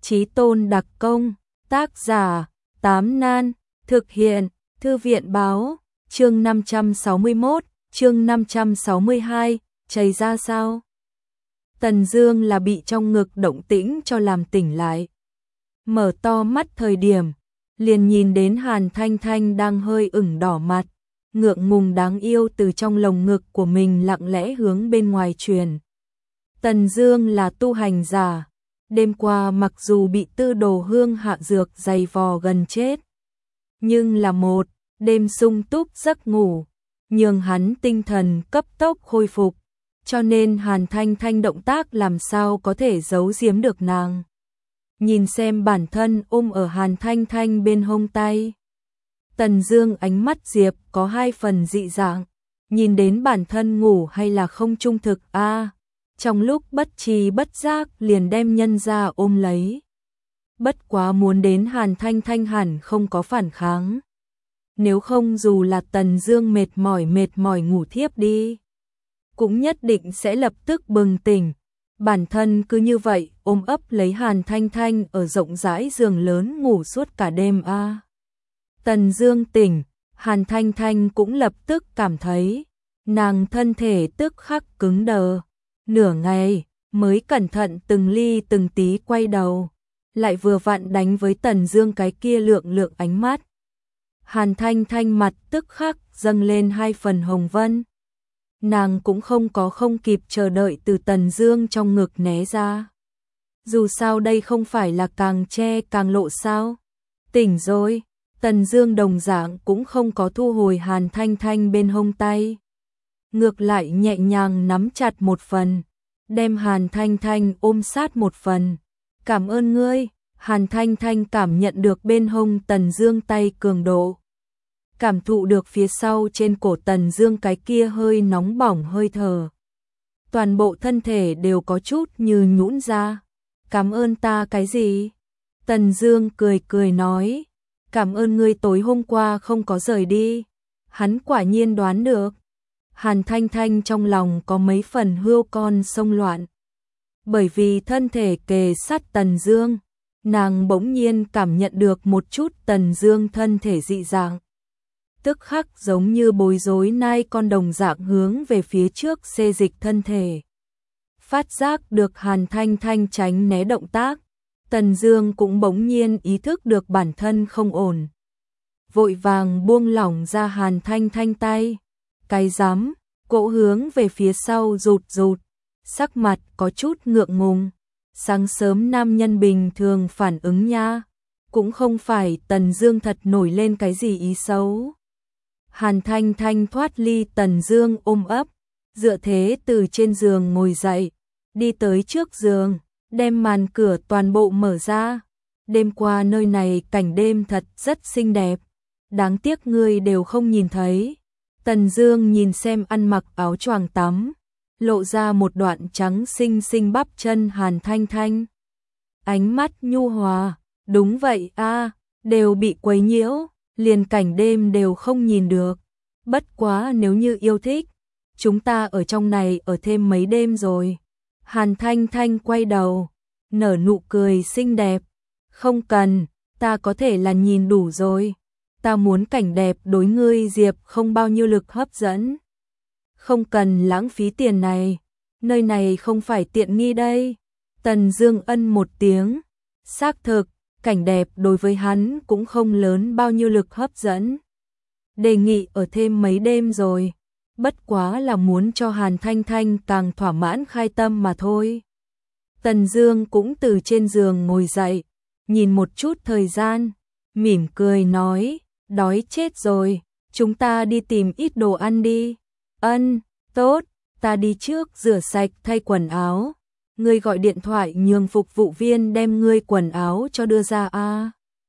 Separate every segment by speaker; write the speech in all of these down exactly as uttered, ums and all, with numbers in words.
Speaker 1: Chí tôn đặc công, tác giả, Tám Nan, thực hiện, Thư viện báo, chương năm trăm sáu mươi mốt, chương năm trăm sáu mươi hai, chảy ra sao? Tần Dương là bị trong ngực động tĩnh cho làm tỉnh lại. Mở to mắt thời điểm, liền nhìn đến Hàn Thanh Thanh đang hơi ửng đỏ mặt, ngượng ngùng đáng yêu từ trong lồng ngực của mình lặng lẽ hướng bên ngoài truyền. Tần Dương là tu hành giả, đêm qua mặc dù bị Tư Đồ Hương hạ dược dày vò gần chết, nhưng là một đêm sung túc giấc ngủ, nhường hắn tinh thần cấp tốc khôi phục, cho nên Hàn Thanh Thanh động tác làm sao có thể giấu giếm được nàng. Nhìn xem bản thân ôm ở Hàn Thanh Thanh bên hông tay, Tần Dương ánh mắt Diệp có hai phần dị dạng, nhìn đến bản thân ngủ hay là không trung thực a, à, trong lúc bất tri bất giác liền đem nhân ra ôm lấy. Bất quá muốn đến Hàn Thanh Thanh hẳn không có phản kháng. Nếu không dù là Tần Dương mệt mỏi mệt mỏi ngủ thiếp đi, cũng nhất định sẽ lập tức bừng tỉnh. Bản thân cứ như vậy ôm ấp lấy Hàn Thanh Thanh ở rộng rãi giường lớn ngủ suốt cả đêm a. À. Tần Dương tỉnh, Hàn Thanh Thanh cũng lập tức cảm thấy nàng thân thể tức khắc cứng đờ, nửa ngày mới cẩn thận từng ly từng tí quay đầu, lại vừa vặn đánh với Tần Dương cái kia lượng lượng ánh mắt. Hàn Thanh Thanh mặt tức khắc dâng lên hai phần hồng vân. Nàng cũng không có không kịp chờ đợi từ Tần Dương trong ngực né ra. Dù sao đây không phải là càng che càng lộ sao? Tỉnh rồi, Tần Dương đồng dạng cũng không có thu hồi Hàn Thanh Thanh bên hông tay. Ngược lại nhẹ nhàng nắm chặt một phần, đem Hàn Thanh Thanh ôm sát một phần. Cảm ơn ngươi. Hàn Thanh Thanh cảm nhận được bên hông Tần Dương tay cường độ, cảm thụ được phía sau trên cổ Tần Dương cái kia hơi nóng bỏng hơi thở. Toàn bộ thân thể đều có chút như nhũn ra. Cảm ơn ta cái gì? Tần Dương cười cười nói, cảm ơn ngươi tối hôm qua không có rời đi. Hắn quả nhiên đoán được. Hàn Thanh Thanh trong lòng có mấy phần hươu con sông loạn. Bởi vì thân thể kề sát Tần Dương, nàng bỗng nhiên cảm nhận được một chút Tần Dương thân thể dị dạng. Tức khắc giống như bối rối nai con đồng dạng hướng về phía trước xê dịch thân thể. Phát giác được Hàn Thanh Thanh tránh né động tác, Tần Dương cũng bỗng nhiên ý thức được bản thân không ổn. Vội vàng buông lỏng ra Hàn Thanh Thanh tay. Cái rắm, cỗ hướng về phía sau rụt rụt, sắc mặt có chút ngượng ngùng. Sáng sớm nam nhân bình thường phản ứng nha, cũng không phải Tần Dương thật nổi lên cái gì ý xấu. Hàn Thanh Thanh thoát ly Tần Dương ôm ấp, dựa thế từ trên giường ngồi dậy, đi tới trước giường, đem màn cửa toàn bộ mở ra. Đêm qua nơi này cảnh đêm thật rất xinh đẹp, đáng tiếc ngươi đều không nhìn thấy. Tần Dương nhìn xem ăn mặc áo choàng tắm, lộ ra một đoạn trắng xinh xinh bắp chân Hàn Thanh Thanh. Ánh mắt nhu hòa, đúng vậy a, à, đều bị quấy nhiễu, liền cảnh đêm đều không nhìn được. Bất quá nếu như yêu thích, chúng ta ở trong này ở thêm mấy đêm rồi. Hàn Thanh Thanh quay đầu, nở nụ cười xinh đẹp. Không cần, ta có thể là nhìn đủ rồi. Ta muốn cảnh đẹp đối ngươi Diệp không bao nhiêu lực hấp dẫn. Không cần lãng phí tiền này, nơi này không phải tiện nghi đây. Tần Dương ân một tiếng, xác thực, cảnh đẹp đối với hắn cũng không lớn bao nhiêu lực hấp dẫn. Đề nghị ở thêm mấy đêm rồi, bất quá là muốn cho Hàn Thanh Thanh càng thỏa mãn khai tâm mà thôi. Tần Dương cũng từ trên giường ngồi dậy, nhìn một chút thời gian, mỉm cười nói, đói chết rồi, chúng ta đi tìm ít đồ ăn đi. Ân, tốt, ta đi trước rửa sạch thay quần áo. Ngươi gọi điện thoại nhường phục vụ viên đem ngươi quần áo cho đưa ra a. À.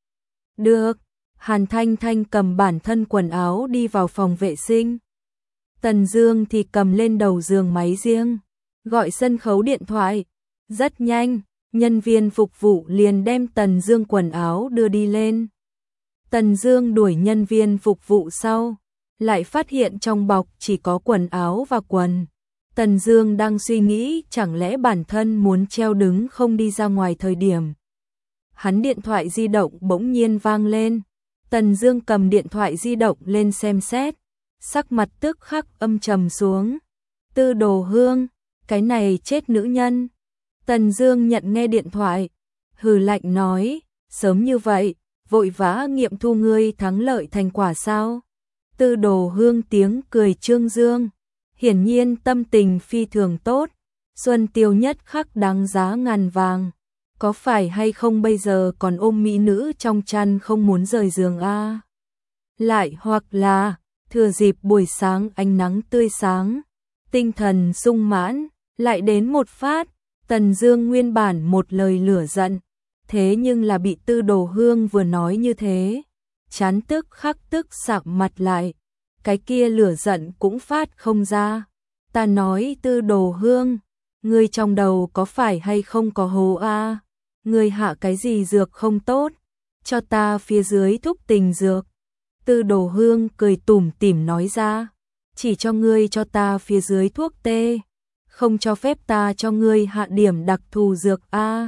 Speaker 1: Được, Hàn Thanh Thanh cầm bản thân quần áo đi vào phòng vệ sinh. Tần Dương thì cầm lên đầu giường máy riêng, gọi sân khấu điện thoại. Rất nhanh, nhân viên phục vụ liền đem Tần Dương quần áo đưa đi lên. Tần Dương đuổi nhân viên phục vụ sau, lại phát hiện trong bọc chỉ có quần áo và quần. Tần Dương đang suy nghĩ chẳng lẽ bản thân muốn treo đứng không đi ra ngoài thời điểm. hắn điện thoại di động bỗng nhiên vang lên. Tần Dương cầm điện thoại di động lên xem xét, sắc mặt tức khắc âm trầm xuống. Tư Đồ Hương, cái này chết nữ nhân. Tần Dương nhận nghe điện thoại, hừ lạnh nói, sớm như vậy, vội vã nghiệm thu ngươi thắng lợi thành quả sao? Tư Đồ Hương tiếng cười trương dương, hiển nhiên tâm tình phi thường tốt, xuân tiêu nhất khắc đáng giá ngàn vàng. Có phải hay không bây giờ còn ôm mỹ nữ trong chăn không muốn rời giường a? À? Lại hoặc là thừa dịp buổi sáng ánh nắng tươi sáng, tinh thần sung mãn, lại đến một phát. Tần Dương nguyên bản một lời lửa giận, thế nhưng là bị Tư Đồ Hương vừa nói như thế, chán tức khắc tức sạm mặt lại, cái kia lửa giận cũng phát không ra. Ta nói Tư Đồ Hương, ngươi trong đầu có phải hay không có hồ a? À? Ngươi hạ cái gì dược không tốt, cho ta phía dưới thuốc tình dược. Tư Đồ Hương cười tủm tỉm nói ra, chỉ cho ngươi cho ta phía dưới thuốc tê, không cho phép ta cho ngươi hạ điểm đặc thù dược a. À?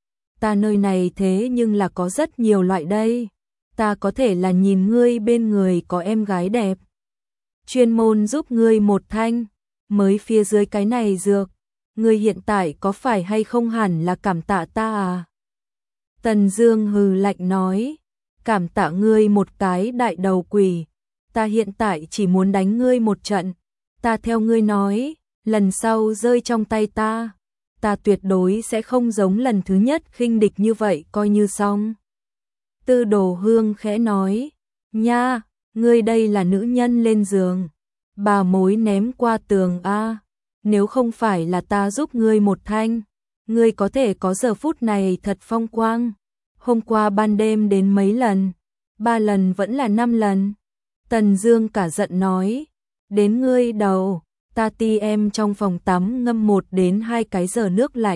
Speaker 1: Ta nơi này thế nhưng là có rất nhiều loại đây, ta có thể là nhìn ngươi bên người có em gái đẹp, chuyên môn giúp ngươi một thanh, mới phía dưới cái này dược, ngươi hiện tại có phải hay không hẳn là cảm tạ ta à? Tần Dương hừ lạnh nói, cảm tạ ngươi một cái đại đầu quỷ, ta hiện tại chỉ muốn đánh ngươi một trận, ta theo ngươi nói, lần sau rơi trong tay ta, ta tuyệt đối sẽ không giống lần thứ nhất khinh địch như vậy coi như xong. Tư Đồ Hương khẽ nói, nha, ngươi đây là nữ nhân lên giường, bà mối ném qua tường a, nếu không phải là ta giúp ngươi một thanh, ngươi có thể có giờ phút này thật phong quang. Hôm qua ban đêm đến mấy lần, ba lần vẫn là năm lần. Tần Dương cả giận nói, đến ngươi đầu, ta ti em trong phòng tắm ngâm một đến hai cái giờ nước lạnh.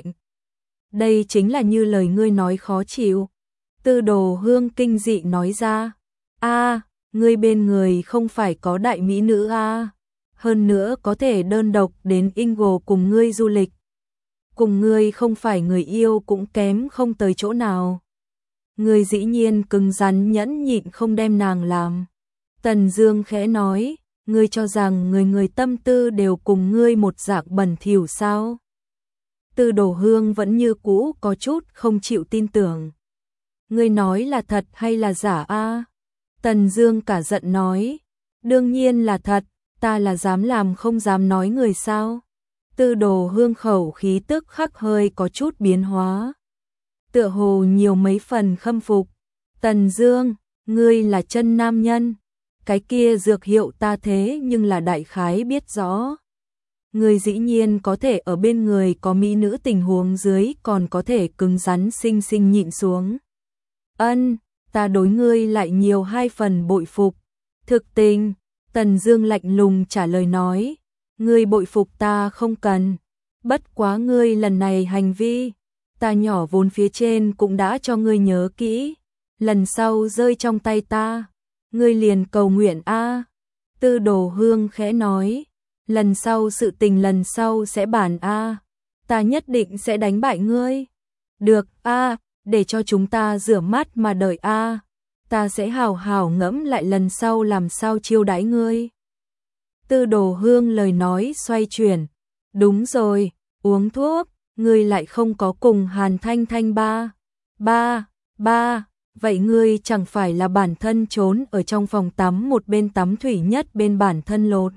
Speaker 1: Đây chính là như lời ngươi nói khó chịu. Tư Đồ Hương kinh dị nói ra, a, ngươi bên người không phải có đại mỹ nữ a? À? Hơn nữa có thể đơn độc đến Ingo cùng ngươi du lịch. Cùng ngươi không phải người yêu cũng kém không tới chỗ nào. Ngươi dĩ nhiên cứng rắn nhẫn nhịn không đem nàng làm. Tần Dương khẽ nói, ngươi cho rằng người người tâm tư đều cùng ngươi một dạng bẩn thỉu sao? Tư Đồ Hương vẫn như cũ có chút không chịu tin tưởng. Ngươi nói là thật hay là giả a? À? Tần Dương cả giận nói, đương nhiên là thật, ta là dám làm không dám nói người sao? Tư Đồ Hương khẩu khí tức khắc hơi có chút biến hóa, tựa hồ nhiều mấy phần khâm phục. Tần Dương, ngươi là chân nam nhân, cái kia dược hiệu ta thế nhưng là đại khái biết rõ. Ngươi dĩ nhiên có thể ở bên người có mỹ nữ tình huống dưới còn có thể cứng rắn sinh sinh nhịn xuống. Ân, ta đối ngươi lại nhiều hai phần bội phục. Thực tình, Tần Dương lạnh lùng trả lời nói, ngươi bội phục ta không cần, bất quá ngươi lần này hành vi, ta nhỏ vốn phía trên cũng đã cho ngươi nhớ kỹ, lần sau rơi trong tay ta, ngươi liền cầu nguyện a. À. Tư Đồ Hương khẽ nói, lần sau sự tình lần sau sẽ bàn a, à. Ta nhất định sẽ đánh bại ngươi. Được a, à, để cho chúng ta rửa mắt mà đợi a. À. Ta sẽ hào hào ngẫm lại lần sau làm sao chiêu đãi ngươi. Tư Đồ Hương lời nói xoay chuyển, đúng rồi, uống thuốc, ngươi lại không có cùng Hàn Thanh Thanh ba. Ba, ba, vậy ngươi chẳng phải là bản thân trốn ở trong phòng tắm một bên tắm thủy nhất bên bản thân lột.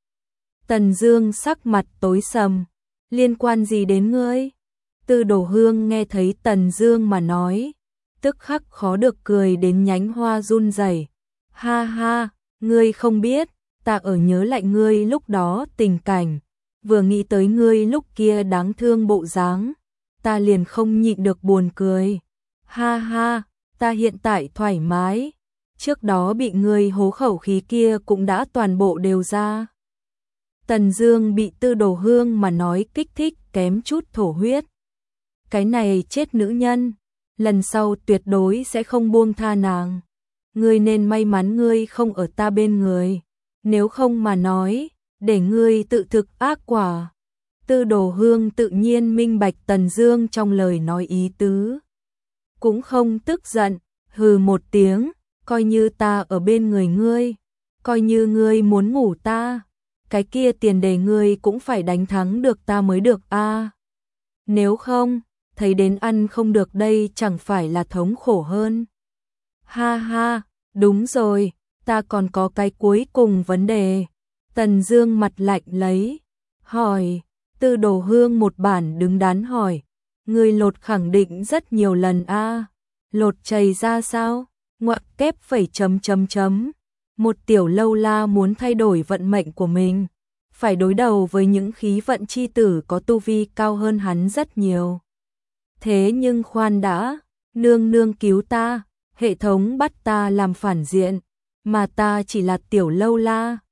Speaker 1: Tần Dương sắc mặt tối sầm, liên quan gì đến ngươi? Tư Đồ Hương nghe thấy Tần Dương mà nói, tức khắc khó được cười đến nhánh hoa run rẩy. Ha ha, ngươi không biết, ta ở nhớ lại ngươi lúc đó tình cảnh, vừa nghĩ tới ngươi lúc kia đáng thương bộ dáng, ta liền không nhịn được buồn cười. Ha ha, ta hiện tại thoải mái, trước đó bị ngươi hố khẩu khí kia cũng đã toàn bộ đều ra. Tần Dương bị Tư Đồ Hương mà nói kích thích kém chút thổ huyết. Cái này chết nữ nhân, lần sau tuyệt đối sẽ không buông tha nàng. Ngươi nên may mắn ngươi không ở ta bên người, nếu không mà nói, để ngươi tự thực ác quả. Tư Đồ Hương tự nhiên minh bạch Tần Dương trong lời nói ý tứ. cũng không tức giận, hừ một tiếng, coi như ta ở bên người ngươi, coi như ngươi muốn ngủ ta, cái kia tiền đề ngươi cũng phải đánh thắng được ta mới được a. À. Nếu không, thấy đến ăn không được đây chẳng phải là thống khổ hơn. Ha ha, đúng rồi, ta còn có cái cuối cùng vấn đề. Tần Dương mặt lạnh lấy, hỏi, Tư Đồ Hương một bản đứng đắn hỏi, người lột khẳng định rất nhiều lần a, à. Lột chày ra sao? Ngoặc kép phẩy chấm chấm chấm. Một tiểu lâu la muốn thay đổi vận mệnh của mình, phải đối đầu với những khí vận chi tử có tu vi cao hơn hắn rất nhiều. Thế nhưng khoan đã, nương nương cứu ta, hệ thống bắt ta làm phản diện, mà ta chỉ là tiểu lâu la,